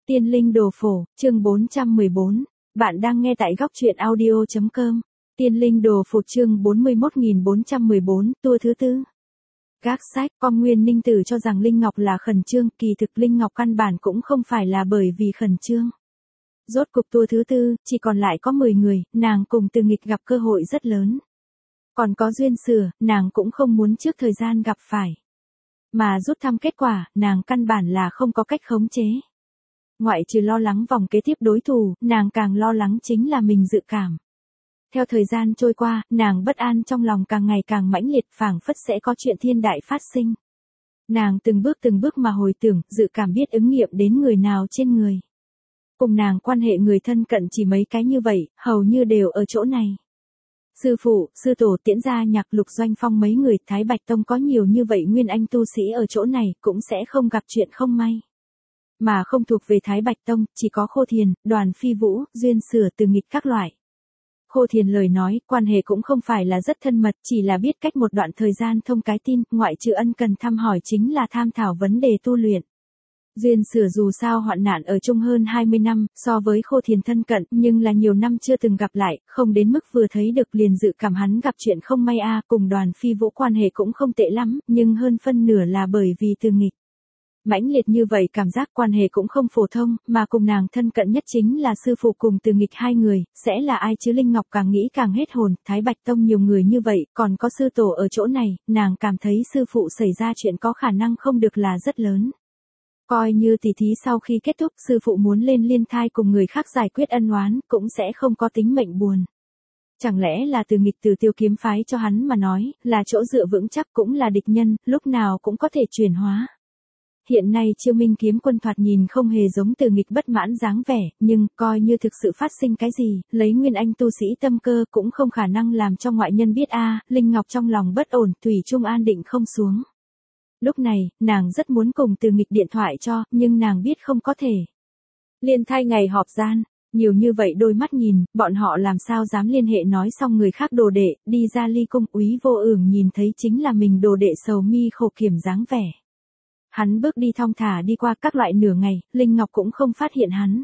Tiên linh đồ phổ, chương 414. Bạn đang nghe tại góc truyện audio.com. Tiên linh đồ phổ chương 41414, tour thứ tư. Gác sách, con Nguyên Ninh Tử cho rằng Linh Ngọc là khẩn trương, kỳ thực Linh Ngọc căn bản cũng không phải là bởi vì khẩn trương. Rốt cục tour thứ tư, chỉ còn lại có 10 người, nàng cùng Từ Nghịch gặp cơ hội rất lớn. Còn có duyên sửa, nàng cũng không muốn trước thời gian gặp phải. Mà rút thăm kết quả, nàng căn bản là không có cách khống chế. Ngoại trừ lo lắng vòng kế tiếp đối thủ, nàng càng lo lắng chính là mình dự cảm. Theo thời gian trôi qua, nàng bất an trong lòng càng ngày càng mãnh liệt, phảng phất sẽ có chuyện thiên đại phát sinh. Nàng từng bước mà hồi tưởng, dự cảm biết ứng nghiệm đến người nào trên người. Cùng nàng quan hệ người thân cận chỉ mấy cái như vậy, hầu như đều ở chỗ này. Sư phụ, sư tổ Tiễn Gia Nhạc Lục Doanh Phong mấy người, Thái Bạch Tông có nhiều như vậy nguyên anh tu sĩ ở chỗ này, cũng sẽ không gặp chuyện không may. Mà không thuộc về Thái Bạch Tông, chỉ có Khô Thiền, Đoàn Phi Vũ, Duyên Sửa, Từ Nghịch các loại. Khô Thiền lời nói, quan hệ cũng không phải là rất thân mật, chỉ là biết cách một đoạn thời gian thông cái tin, ngoại trừ ân cần thăm hỏi chính là tham thảo vấn đề tu luyện. Duyên Sửa dù sao hoạn nạn ở chung hơn 20 năm, so với Khô Thiền thân cận, nhưng là nhiều năm chưa từng gặp lại, không đến mức vừa thấy được liền dự cảm hắn gặp chuyện không may cùng Đoàn Phi Vũ quan hệ cũng không tệ lắm, nhưng hơn phân nửa là bởi vì Từ Nghịch. Mãnh liệt như vậy cảm giác quan hệ cũng không phổ thông, mà cùng nàng thân cận nhất chính là sư phụ cùng Từ Nghịch hai người, sẽ là ai chứ? Linh Ngọc càng nghĩ càng hết hồn, Thái Bạch Tông nhiều người như vậy, còn có sư tổ ở chỗ này, nàng cảm thấy sư phụ xảy ra chuyện có khả năng không được là rất lớn. Coi như tỷ thí sau khi kết thúc, sư phụ muốn lên liên thai cùng người khác giải quyết ân oán, cũng sẽ không có tính mệnh buồn. Chẳng lẽ là Từ Nghịch từ Tiêu Kiếm phái cho hắn mà nói, là chỗ dựa vững chắc, cũng là địch nhân, lúc nào cũng có thể chuyển hóa. Hiện nay Chiêu Minh Kiếm Quân thoạt nhìn không hề giống Từ Nghịch bất mãn dáng vẻ, nhưng coi như thực sự phát sinh cái gì, lấy nguyên anh tu sĩ tâm cơ cũng không khả năng làm cho ngoại nhân biết Linh Ngọc trong lòng bất ổn, thủy chung an định không xuống. Lúc này, nàng rất muốn cùng Từ Nghịch điện thoại cho, nhưng nàng biết không có thể. Liên thai ngày họp gian, nhiều như vậy đôi mắt nhìn, bọn họ làm sao dám liên hệ nói xong người khác đồ đệ, đi ra ly cung. Úy Vô Ưởng nhìn thấy chính là mình đồ đệ sầu mi khổ kiểm dáng vẻ. Hắn bước đi thong thả đi qua các loại nửa ngày, Linh Ngọc cũng không phát hiện hắn.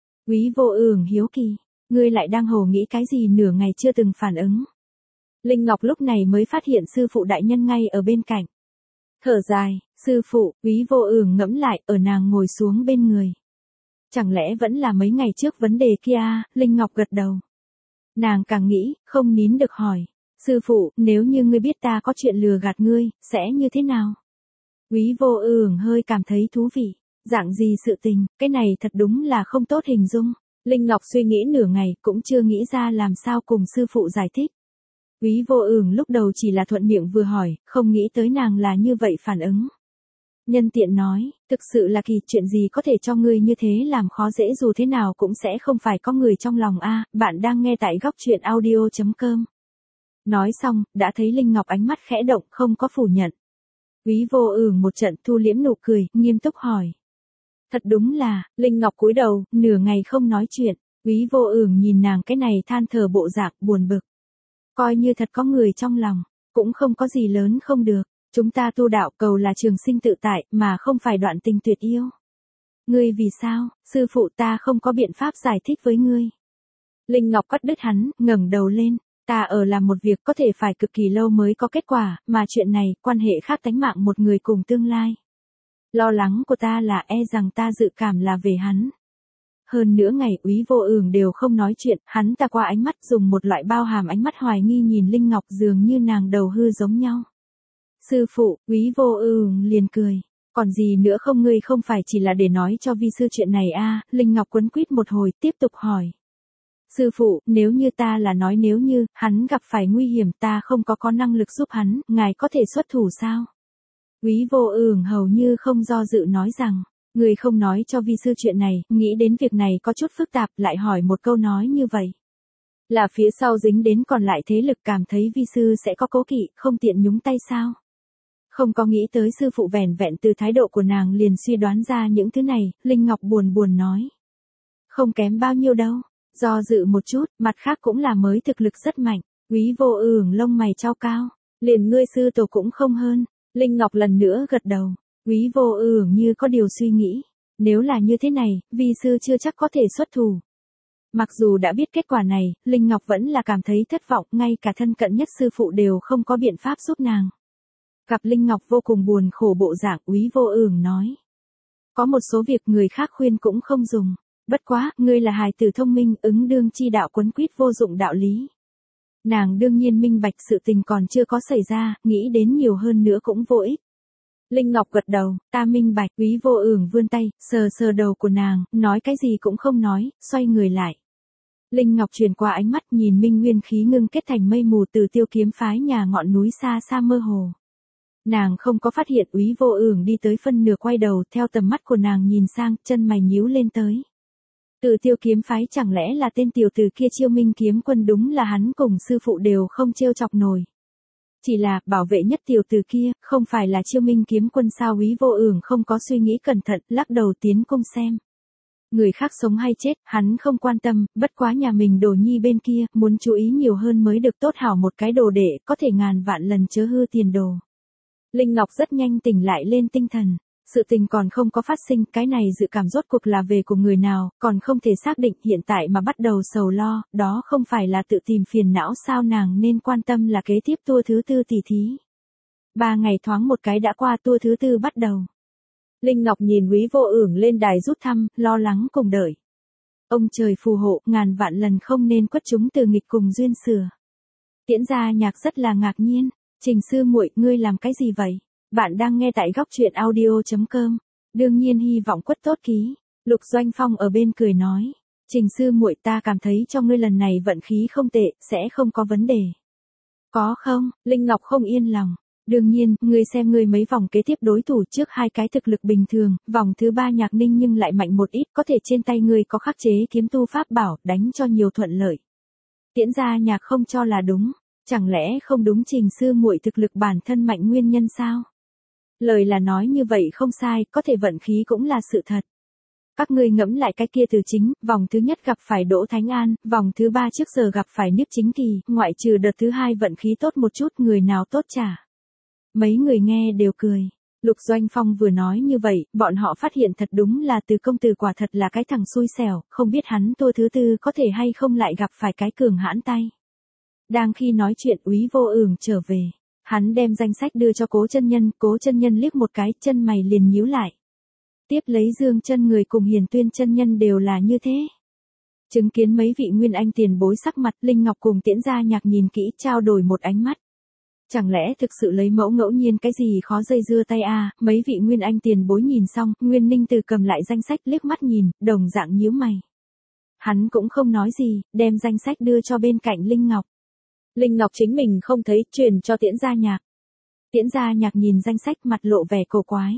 Úy Vô Ưởng hiếu kỳ, ngươi lại đang hồ nghĩ cái gì nửa ngày chưa từng phản ứng. Linh Ngọc lúc này mới phát hiện sư phụ đại nhân ngay ở bên cạnh. Thở dài, sư phụ, Úy Vô Ưởng ngẫm lại, ở nàng ngồi xuống bên người. Chẳng lẽ vẫn là mấy ngày trước vấn đề kia? Linh Ngọc gật đầu. Nàng càng nghĩ, không nín được hỏi, sư phụ, nếu như ngươi biết ta có chuyện lừa gạt ngươi, sẽ như thế nào? Úy Vô Ưởng hơi cảm thấy thú vị, dạng gì sự tình, cái này thật đúng là không tốt hình dung. Linh Ngọc suy nghĩ nửa ngày, cũng chưa nghĩ ra làm sao cùng sư phụ giải thích. Úy Vô Ưởng lúc đầu chỉ là thuận miệng vừa hỏi, không nghĩ tới nàng là như vậy phản ứng. Nhân tiện nói, thực sự là kỳ, chuyện gì có thể cho ngươi như thế làm khó dễ, dù thế nào cũng sẽ không phải có người trong lòng bạn đang nghe tại góc truyện audio.com. Nói xong, đã thấy Linh Ngọc ánh mắt khẽ động, không có phủ nhận. Úy Vô Ưởng một trận thu liễm nụ cười, nghiêm túc hỏi. Thật đúng là, Linh Ngọc cúi đầu, nửa ngày không nói chuyện. Úy Vô Ưởng nhìn nàng cái này than thở bộ dạng, buồn bực. Coi như thật có người trong lòng, cũng không có gì lớn không được. Chúng ta tu đạo cầu là trường sinh tự tại, mà không phải đoạn tình tuyệt yêu. Ngươi vì sao, sư phụ, ta không có biện pháp giải thích với ngươi. Linh Ngọc cắt đứt hắn, ngẩng đầu lên. Ta ở làm một việc có thể phải cực kỳ lâu mới có kết quả, mà chuyện này, quan hệ khác tánh mạng một người cùng tương lai. Lo lắng của ta là rằng ta dự cảm là về hắn. Hơn nữa ngày Úy Vô Ưởng đều không nói chuyện, hắn ta qua ánh mắt dùng một loại bao hàm ánh mắt hoài nghi nhìn Linh Ngọc, dường như nàng đầu hư giống nhau. Sư phụ, Úy Vô Ưởng liền cười. Còn gì nữa không, ngươi không phải chỉ là để nói cho vi sư chuyện này Linh Ngọc quấn quýt một hồi, tiếp tục hỏi. Sư phụ, nếu như ta là nói nếu như, hắn gặp phải nguy hiểm, ta không có năng lực giúp hắn, ngài có thể xuất thủ sao? Úy Vô Ưởng hầu như không do dự nói rằng, người không nói cho vi sư chuyện này, nghĩ đến việc này có chút phức tạp, lại hỏi một câu nói như vậy. Là phía sau dính đến còn lại thế lực, cảm thấy vi sư sẽ có cố kỵ, không tiện nhúng tay sao? Không có nghĩ tới sư phụ vẻn vẹn từ thái độ của nàng liền suy đoán ra những thứ này, Linh Ngọc buồn nói. Không kém bao nhiêu đâu. Do dự một chút, mặt khác cũng là mới thực lực rất mạnh. Úy Vô Ưởng lông mày chau cao, liền ngươi sư tổ cũng không hơn. Linh Ngọc lần nữa gật đầu. Úy Vô Ưởng như có điều suy nghĩ. Nếu là như thế này, vi sư chưa chắc có thể xuất thủ. Mặc dù đã biết kết quả này, Linh Ngọc vẫn là cảm thấy thất vọng, ngay cả thân cận nhất sư phụ đều không có biện pháp giúp nàng. Gặp Linh Ngọc vô cùng buồn khổ bộ dạng, Úy Vô Ưởng nói. Có một số việc người khác khuyên cũng không dùng. Bất quá, ngươi là hài tử thông minh, ứng đương chi đạo quấn quýt vô dụng đạo lý. Nàng đương nhiên minh bạch sự tình còn chưa có xảy ra, nghĩ đến nhiều hơn nữa cũng vô ích. Linh Ngọc gật đầu, ta minh bạch. Úy Vô Ưởng vươn tay, sờ sờ đầu của nàng, nói cái gì cũng không nói, xoay người lại. Linh Ngọc truyền qua ánh mắt nhìn Minh Nguyên khí ngưng kết thành mây mù từ Tiêu Kiếm phái nhà ngọn núi xa xa mơ hồ. Nàng không có phát hiện Úy Vô Ưởng đi tới phân nửa quay đầu, theo tầm mắt của nàng nhìn sang, chân mày nhíu lên tới. Từ Tiêu Kiếm phái chẳng lẽ là tên tiểu tử kia Chiêu Minh kiếm quân, đúng là hắn cùng sư phụ đều không trêu chọc nổi. Chỉ là, bảo vệ nhất tiểu tử kia, không phải là Chiêu Minh kiếm quân sao? Úy Vô Ưởng không có suy nghĩ cẩn thận, lắc đầu tiến cung xem. Người khác sống hay chết, hắn không quan tâm, bất quá nhà mình đồ nhi bên kia, muốn chú ý nhiều hơn mới được, tốt hảo một cái đồ đệ, có thể ngàn vạn lần chớ hư tiền đồ. Linh Ngọc rất nhanh tỉnh lại lên tinh thần. Sự tình còn không có phát sinh, cái này dự cảm rốt cuộc là về của người nào, còn không thể xác định, hiện tại mà bắt đầu sầu lo, đó không phải là tự tìm phiền não sao? Nàng nên quan tâm là kế tiếp tour thứ 4 tỷ thí. 3 ngày thoáng một cái đã qua, tour thứ 4 bắt đầu. Linh Ngọc nhìn Úy Vô Ưởng lên đài rút thăm, lo lắng cùng đợi. Ông trời phù hộ, ngàn vạn lần không nên quất chúng từ nghịch cùng duyên sửa. Tiễn Gia Nhạc rất là ngạc nhiên. Trình sư muội, ngươi làm cái gì vậy? Bạn đang nghe tại góc truyện audio.com. Đương nhiên hy vọng quất tốt ký. Lục Doanh Phong ở bên cười nói. Trình sư muội, ta cảm thấy cho ngươi lần này vận khí không tệ, sẽ không có vấn đề. Có không? Linh Ngọc không yên lòng. Đương nhiên, ngươi xem ngươi mấy vòng kế tiếp đối thủ trước 2 cái thực lực bình thường, vòng thứ 3 Nhạc Ninh nhưng lại mạnh một ít, có thể trên tay ngươi có khắc chế kiếm tu pháp bảo, đánh cho nhiều thuận lợi. Tiễn Gia Nhạc không cho là đúng. Chẳng lẽ không đúng Trình sư muội thực lực bản thân mạnh nguyên nhân sao? Lời là nói như vậy không sai, có thể vận khí cũng là sự thật. Các ngươi ngẫm lại cái kia từ chính, vòng thứ nhất gặp phải Đỗ Thánh An, vòng thứ 3 trước giờ gặp phải Niếp Chính Kỳ, ngoại trừ đợt thứ 2 vận khí tốt một chút, người nào tốt chả? Mấy người nghe đều cười. Lục Doanh Phong vừa nói như vậy, bọn họ phát hiện thật đúng là Từ công tử quả thật là cái thằng xui xẻo, không biết hắn tour thứ 4 có thể hay không lại gặp phải cái cường hãn tay. Đang khi nói chuyện, Úy Vô Ưởng trở về. Hắn đem danh sách đưa cho Cố Chân Nhân liếc một cái, chân mày liền nhíu lại. Tiếp lấy Dương Chân Người cùng Hiền Tuyên chân nhân đều là như thế. Chứng kiến mấy vị nguyên anh tiền bối sắc mặt, Linh Ngọc cùng Tiễn Gia Nhạc nhìn kỹ, trao đổi một ánh mắt. Chẳng lẽ thực sự lấy mẫu ngẫu nhiên cái gì khó dây dưa tay à? Mấy vị nguyên anh tiền bối nhìn xong, Nguyên Ninh Từ cầm lại danh sách liếc mắt nhìn, đồng dạng nhíu mày. Hắn cũng không nói gì, đem danh sách đưa cho bên cạnh Linh Ngọc. Linh Ngọc chính mình không thấy, truyền cho Tiễn Gia Nhạc. Tiễn Gia Nhạc nhìn danh sách, mặt lộ vẻ cổ quái.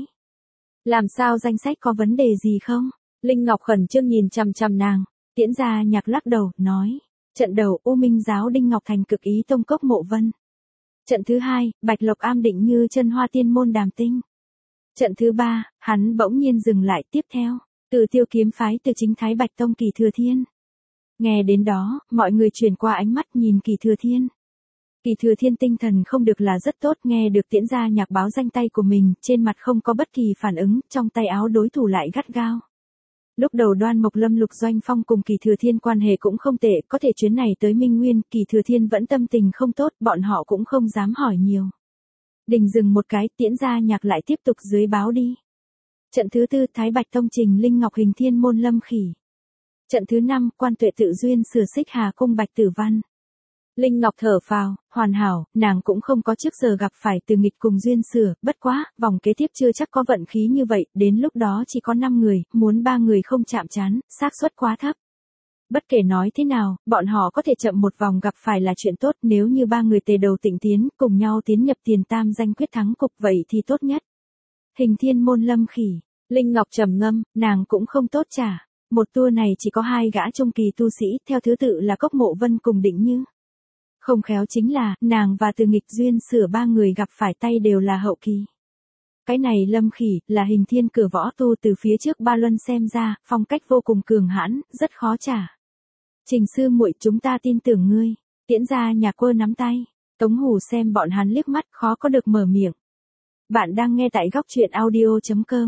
Làm sao, danh sách có vấn đề gì không? Linh Ngọc khẩn trương nhìn chằm chằm nàng. Tiễn Gia Nhạc lắc đầu, nói. Trận đầu, U Minh giáo Đinh Ngọc Thành Cực Ý Tông Cốc Mộ Vân. Trận thứ 2, Bạch Lộc Am Định Như Chân Hoa Tiên Môn Đàm Tinh. Trận thứ 3, hắn bỗng nhiên dừng lại, tiếp theo. Từ Tiêu Kiếm phái Từ Chính Thái Bạch Tông Kỳ Thừa Thiên. Nghe đến đó, mọi người chuyển qua ánh mắt nhìn Kỳ Thừa Thiên. Kỳ Thừa Thiên tinh thần không được là rất tốt, nghe được Tiễn Gia Nhạc báo danh tay của mình, trên mặt không có bất kỳ phản ứng, trong tay áo đối thủ lại gắt gao. Lúc đầu Đoan Mộc Lâm Lục Doanh Phong cùng Kỳ Thừa Thiên quan hệ cũng không tệ, có thể chuyến này tới Minh Nguyên, Kỳ Thừa Thiên vẫn tâm tình không tốt, bọn họ cũng không dám hỏi nhiều. Đình dừng một cái, Tiễn Gia Nhạc lại tiếp tục dưới báo đi. Trận thứ 4, Thái Bạch Tông Trình Linh Ngọc Hình Thiên Môn Lâm Khỉ. Trận thứ 5, Quan Tuệ Tự Duyên Sửa Xích Hà Cung Bạch Tử Văn. Linh Ngọc thở phào, hoàn hảo, nàng cũng không có trước giờ gặp phải Từ nghịch cùng duyên sửa, bất quá, vòng kế tiếp chưa chắc có vận khí như vậy, đến lúc đó chỉ có 5 người, muốn 3 người không chạm trán, xác suất quá thấp. Bất kể nói thế nào, bọn họ có thể chậm một vòng gặp phải là chuyện tốt, nếu như 3 người tề đầu tịnh tiến, cùng nhau tiến nhập tiền tam danh quyết thắng cục vậy thì tốt nhất. Hình Thiên Môn Lâm Khỉ, Linh Ngọc trầm ngâm, nàng cũng không tốt trả. Một tour này chỉ có 2 gã trung kỳ tu sĩ, theo thứ tự là Cốc Mộ Vân cùng Định Như. Không khéo chính là, nàng và Từ nghịch duyên sửa 3 người gặp phải tay đều là hậu kỳ. Cái này Lâm Khỉ, là Hình Thiên cửa võ tu từ phía trước Ba Luân xem ra, phong cách vô cùng cường hãn, rất khó trả. Trình sư muội, chúng ta tin tưởng ngươi. Tiễn Gia Nhạc quơ nắm tay. Tống Hủ xem bọn hắn liếc mắt, khó có được mở miệng. Bạn đang nghe tại góc truyện audio.com.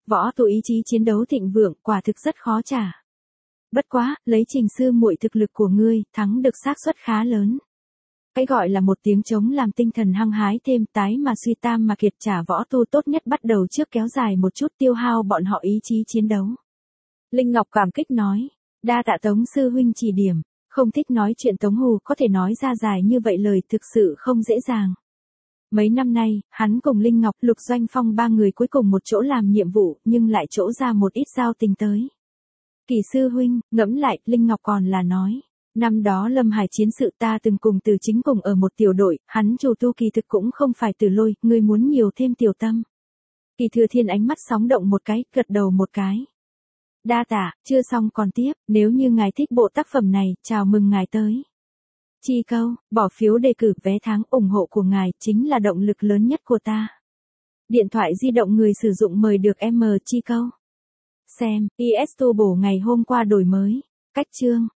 Võ Tu ý chí chiến đấu thịnh vượng, quả thực rất khó trả. Bất quá, lấy Trình sư muội thực lực của ngươi, thắng được xác suất khá lớn. Cái gọi là một tiếng trống làm tinh thần hăng hái thêm, tái mà suy tam mà kiệt, trả Võ Tu tốt nhất bắt đầu trước kéo dài một chút, tiêu hao bọn họ ý chí chiến đấu. Linh Ngọc cảm kích nói, đa tạ Tống sư huynh chỉ điểm, không thích nói chuyện Tống Hù có thể nói ra dài như vậy lời thực sự không dễ dàng. Mấy năm nay, hắn cùng Linh Ngọc, Lục Doanh Phong ba người cuối cùng một chỗ làm nhiệm vụ, nhưng lại chỗ ra một ít giao tình tới. Kỳ sư huynh, ngẫm lại, Linh Ngọc còn là nói. Năm đó Lâm Hải chiến sự ta từng cùng Từ Chính cùng ở một tiểu đội, hắn chủ tu kỳ thực cũng không phải Từ Lôi, ngươi muốn nhiều thêm tiểu tâm. Kỳ Thừa Thiên ánh mắt sóng động một cái, gật đầu một cái. Đa tạ, chưa xong còn tiếp, nếu như ngài thích bộ tác phẩm này, chào mừng ngài tới. Chi câu, bỏ phiếu đề cử vé tháng, ủng hộ của ngài chính là động lực lớn nhất của ta. Điện thoại di động người sử dụng mời được Chi câu. Xem, IS tu bổ ngày hôm qua đổi mới. Cách chương.